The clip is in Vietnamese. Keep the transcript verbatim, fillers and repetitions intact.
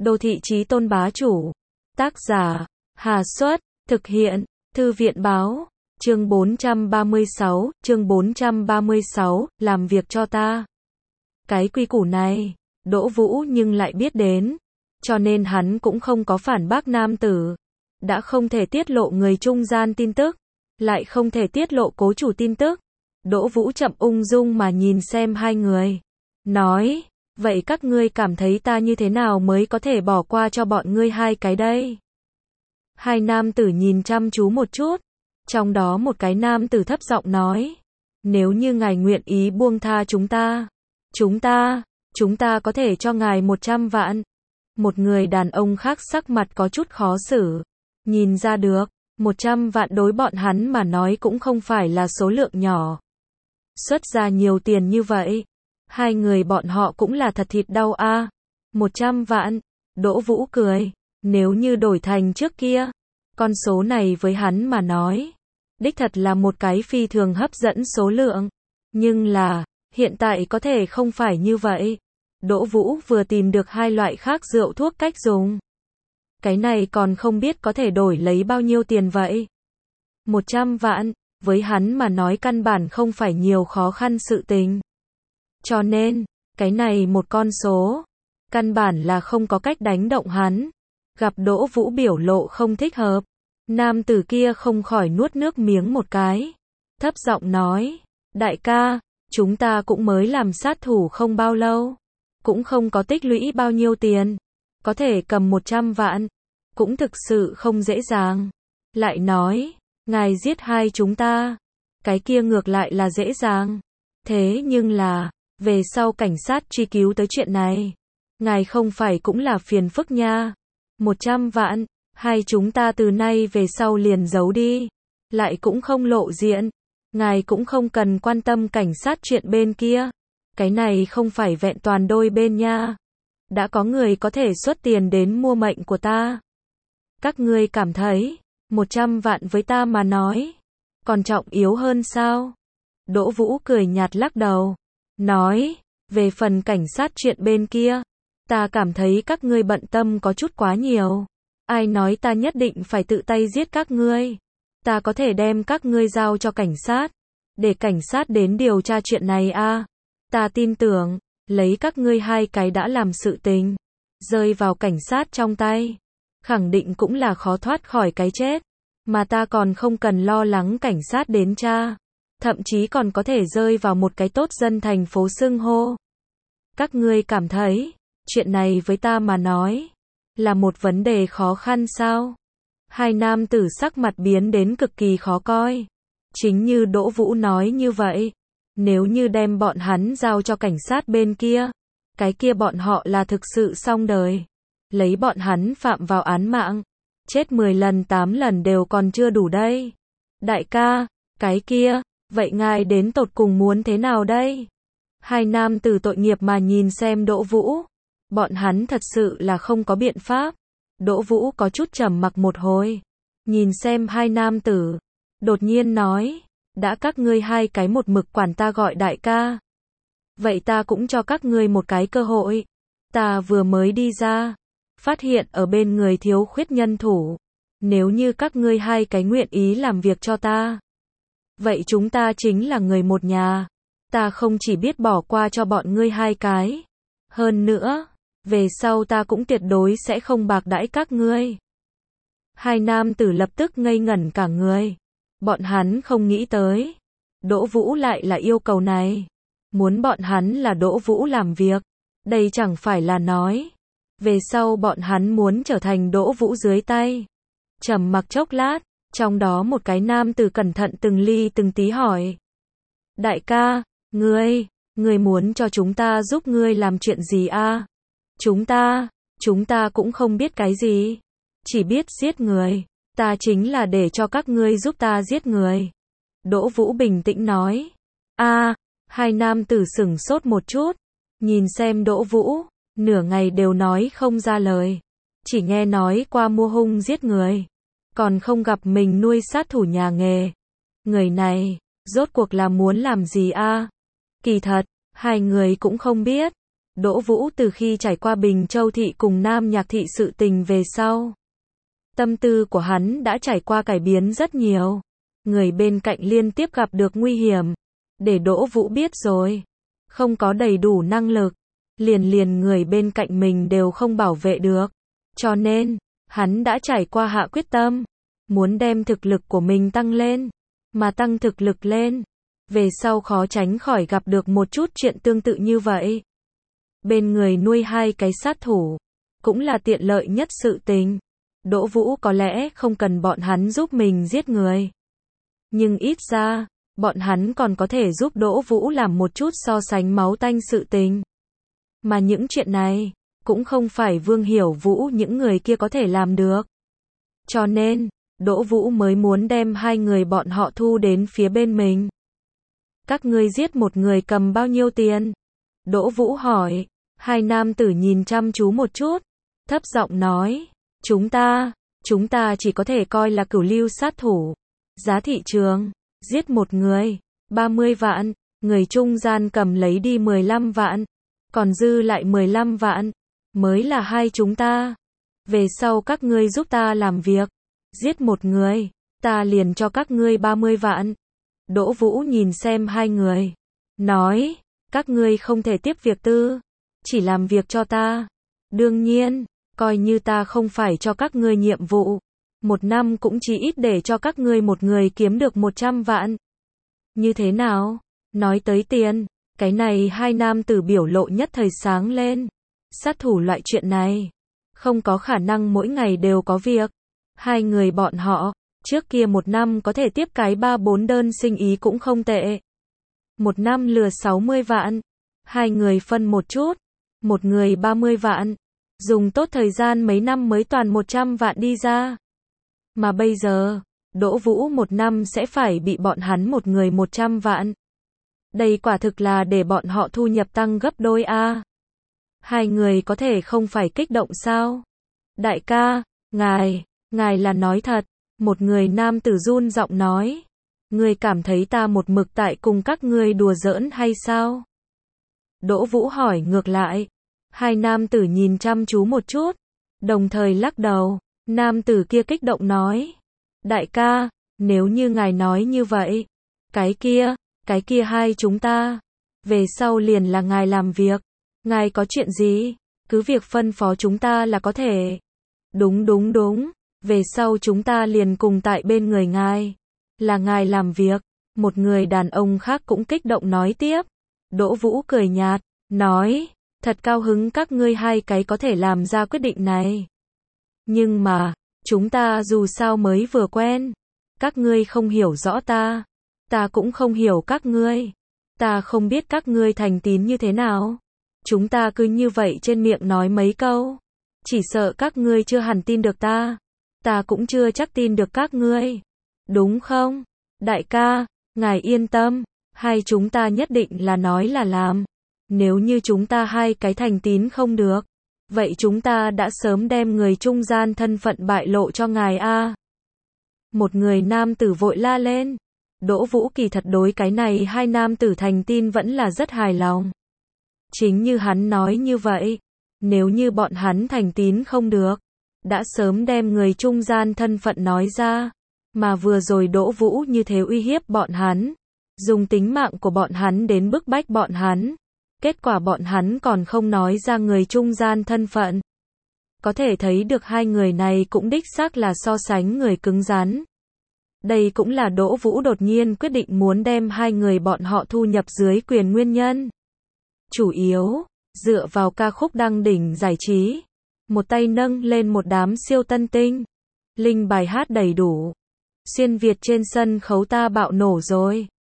Đô thị chí tôn bá chủ. Tác giả, Hà Xuất, thực hiện, Thư viện báo, chương bốn trăm ba mươi sáu, chương bốn trăm ba mươi sáu, làm việc cho ta. Cái quy củ này, Đỗ Vũ nhưng lại biết đến, cho nên hắn cũng không có phản bác nam tử. Đã không thể tiết lộ người trung gian tin tức, lại không thể tiết lộ cố chủ tin tức. Đỗ Vũ chậm ung dung mà nhìn xem hai người, nói, vậy các ngươi cảm thấy ta như thế nào mới có thể bỏ qua cho bọn ngươi hai cái đây? Hai nam tử nhìn chăm chú một chút, trong đó một cái nam tử thấp giọng nói, nếu như ngài nguyện ý buông tha chúng ta, chúng ta, chúng ta có thể cho ngài một trăm vạn. Một người đàn ông khác sắc mặt có chút khó xử, nhìn ra được, một trăm vạn đối bọn hắn mà nói cũng không phải là số lượng nhỏ. Xuất ra nhiều tiền như vậy, hai người bọn họ cũng là thật thịt đau a. Một trăm vạn, Đỗ Vũ cười, nếu như đổi thành trước kia, con số này với hắn mà nói, đích thật là một cái phi thường hấp dẫn số lượng. Nhưng là, hiện tại có thể không phải như vậy. Đỗ Vũ vừa tìm được hai loại khác rượu thuốc cách dùng. Cái này còn không biết có thể đổi lấy bao nhiêu tiền vậy. Một trăm vạn, với hắn mà nói căn bản không phải nhiều khó khăn sự tình. Cho nên, cái này một con số, căn bản là không có cách đánh động hắn. Gặp Đỗ Vũ biểu lộ không thích hợp, nam tử kia không khỏi nuốt nước miếng một cái, thấp giọng nói, đại ca, chúng ta cũng mới làm sát thủ không bao lâu, cũng không có tích lũy bao nhiêu tiền, có thể cầm một trăm vạn, cũng thực sự không dễ dàng. Lại nói, ngài giết hai chúng ta, cái kia ngược lại là dễ dàng. Thế nhưng là, về sau cảnh sát truy cứu tới chuyện này, ngài không phải cũng là phiền phức nha. Một trăm vạn, hai chúng ta từ nay về sau liền giấu đi, lại cũng không lộ diện. Ngài cũng không cần quan tâm cảnh sát chuyện bên kia. Cái này không phải vẹn toàn đôi bên nha. Đã có người có thể xuất tiền đến mua mệnh của ta. Các ngươi cảm thấy, một trăm vạn với ta mà nói, còn trọng yếu hơn sao? Đỗ Vũ cười nhạt lắc đầu, nói, về phần cảnh sát chuyện bên kia, ta cảm thấy các ngươi bận tâm có chút quá nhiều. Ai nói ta nhất định phải tự tay giết các ngươi? Ta có thể đem các ngươi giao cho cảnh sát, để cảnh sát đến điều tra chuyện này a. Ta tin tưởng, lấy các ngươi hai cái đã làm sự tình, rơi vào cảnh sát trong tay, khẳng định cũng là khó thoát khỏi cái chết. Mà ta còn không cần lo lắng cảnh sát đến tra, thậm chí còn có thể rơi vào một cái tốt dân thành phố xưng hô. Các ngươi cảm thấy, chuyện này với ta mà nói, là một vấn đề khó khăn sao? Hai nam tử sắc mặt biến đến cực kỳ khó coi. Chính như Đỗ Vũ nói như vậy, nếu như đem bọn hắn giao cho cảnh sát bên kia, cái kia bọn họ là thực sự xong đời. Lấy bọn hắn phạm vào án mạng, chết mười lần tám lần đều còn chưa đủ đây. Đại ca, cái kia, vậy ngài đến tột cùng muốn thế nào đây? Hai nam tử tội nghiệp mà nhìn xem Đỗ Vũ. Bọn hắn thật sự là không có biện pháp. Đỗ Vũ có chút trầm mặc một hồi, nhìn xem hai nam tử, đột nhiên nói, đã các ngươi hai cái một mực quản ta gọi đại ca, vậy ta cũng cho các ngươi một cái cơ hội. Ta vừa mới đi ra, phát hiện ở bên người thiếu khuyết nhân thủ. Nếu như các ngươi hai cái nguyện ý làm việc cho ta, vậy chúng ta chính là người một nhà. Ta không chỉ biết bỏ qua cho bọn ngươi hai cái, hơn nữa, về sau ta cũng tuyệt đối sẽ không bạc đãi các ngươi. Hai nam tử lập tức ngây ngẩn cả người. Bọn hắn không nghĩ tới, Đỗ Vũ lại là yêu cầu này. Muốn bọn hắn là Đỗ Vũ làm việc. Đây chẳng phải là nói, về sau bọn hắn muốn trở thành Đỗ Vũ dưới tay. Trầm mặc chốc lát, trong đó một cái nam tử cẩn thận từng ly từng tí hỏi, đại ca, ngươi, ngươi muốn cho chúng ta giúp ngươi làm chuyện gì a? Chúng ta, chúng ta cũng không biết cái gì, chỉ biết giết người. Ta chính là để cho các ngươi giúp ta giết người. Đỗ Vũ bình tĩnh nói. A, hai nam tử sửng sốt một chút, nhìn xem Đỗ Vũ, nửa ngày đều nói không ra lời. Chỉ nghe nói qua mua hung giết người, còn không gặp mình nuôi sát thủ nhà nghề. Người này, rốt cuộc là muốn làm gì a? Kỳ thật, hai người cũng không biết. Đỗ Vũ từ khi trải qua Bình Châu thị cùng Nam Nhạc thị sự tình về sau, tâm tư của hắn đã trải qua cải biến rất nhiều. Người bên cạnh liên tiếp gặp được nguy hiểm, để Đỗ Vũ biết rồi, không có đầy đủ năng lực, liền liền người bên cạnh mình đều không bảo vệ được. Cho nên, hắn đã trải qua hạ quyết tâm, muốn đem thực lực của mình tăng lên, mà tăng thực lực lên, về sau khó tránh khỏi gặp được một chút chuyện tương tự như vậy. Bên người nuôi hai cái sát thủ, cũng là tiện lợi nhất sự tình. Đỗ Vũ có lẽ không cần bọn hắn giúp mình giết người, nhưng ít ra, bọn hắn còn có thể giúp Đỗ Vũ làm một chút so sánh máu tanh sự tình. Mà những chuyện này, cũng không phải Vương Hiểu Vũ những người kia có thể làm được. Cho nên, Đỗ Vũ mới muốn đem hai người bọn họ thu đến phía bên mình. Các ngươi giết một người cầm bao nhiêu tiền? Đỗ Vũ hỏi. Hai nam tử nhìn chăm chú một chút, thấp giọng nói, chúng ta, chúng ta chỉ có thể coi là cửu lưu sát thủ. Giá thị trường, giết một người, ba mươi vạn, người trung gian cầm lấy đi mười lăm vạn, còn dư lại mười lăm vạn, mới là hai chúng ta. Về sau các ngươi giúp ta làm việc, giết một người, ta liền cho các ngươi ba mươi vạn. Đỗ Vũ nhìn xem hai người, nói, các ngươi không thể tiếp việc tư, chỉ làm việc cho ta. Đương nhiên, coi như ta không phải cho các ngươi nhiệm vụ, một năm cũng chỉ ít để cho các ngươi một người kiếm được một trăm vạn. Như thế nào? Nói tới tiền, cái này hai nam tử biểu lộ nhất thời sáng lên. Sát thủ loại chuyện này, không có khả năng mỗi ngày đều có việc. Hai người bọn họ, trước kia một năm có thể tiếp cái ba bốn đơn sinh ý cũng không tệ. Một năm lừa sáu mươi vạn, hai người phân một chút, một người ba mươi vạn, dùng tốt thời gian mấy năm mới toàn một trăm vạn đi ra. Mà bây giờ, Đỗ Vũ một năm sẽ phải bị bọn hắn một người một trăm vạn. Đây quả thực là để bọn họ thu nhập tăng gấp đôi a. Hai người có thể không phải kích động sao? Đại ca, ngài, ngài là nói thật. Một người nam tử run giọng nói. Ngươi cảm thấy ta một mực tại cùng các ngươi đùa giỡn hay sao? Đỗ Vũ hỏi ngược lại. Hai nam tử nhìn chăm chú một chút, đồng thời lắc đầu. Nam tử kia kích động nói. Đại ca, nếu như ngài nói như vậy, cái kia, cái kia hai chúng ta, về sau liền là ngài làm việc. Ngài có chuyện gì, cứ việc phân phó chúng ta là có thể. Đúng đúng đúng, về sau chúng ta liền cùng tại bên người ngài, là ngài làm việc. Một người đàn ông khác cũng kích động nói tiếp. Đỗ Vũ cười nhạt, nói, thật cao hứng các ngươi hai cái có thể làm ra quyết định này. Nhưng mà, chúng ta dù sao mới vừa quen, các ngươi không hiểu rõ ta, ta cũng không hiểu các ngươi, ta không biết các ngươi thành tín như thế nào. Chúng ta cứ như vậy trên miệng nói mấy câu, chỉ sợ các ngươi chưa hẳn tin được ta, ta cũng chưa chắc tin được các ngươi. Đúng không? Đại ca, ngài yên tâm, hai chúng ta nhất định là nói là làm. Nếu như chúng ta hai cái thành tín không được, vậy chúng ta đã sớm đem người trung gian thân phận bại lộ cho ngài a. Một người nam tử vội la lên. Đỗ Vũ kỳ thật đối cái này hai nam tử thành tin vẫn là rất hài lòng. Chính như hắn nói như vậy, nếu như bọn hắn thành tín không được, đã sớm đem người trung gian thân phận nói ra, mà vừa rồi Đỗ Vũ như thế uy hiếp bọn hắn, dùng tính mạng của bọn hắn đến bức bách bọn hắn. Kết quả bọn hắn còn không nói ra người trung gian thân phận. Có thể thấy được hai người này cũng đích xác là so sánh người cứng rắn. Đây cũng là Đỗ Vũ đột nhiên quyết định muốn đem hai người bọn họ thu nhập dưới quyền nguyên nhân. Chủ yếu, dựa vào ca khúc đăng đỉnh giải trí. Một tay nâng lên một đám siêu tân tinh. Linh bài hát đầy đủ. Xuyên Việt trên sân khấu ta bạo nổ rồi.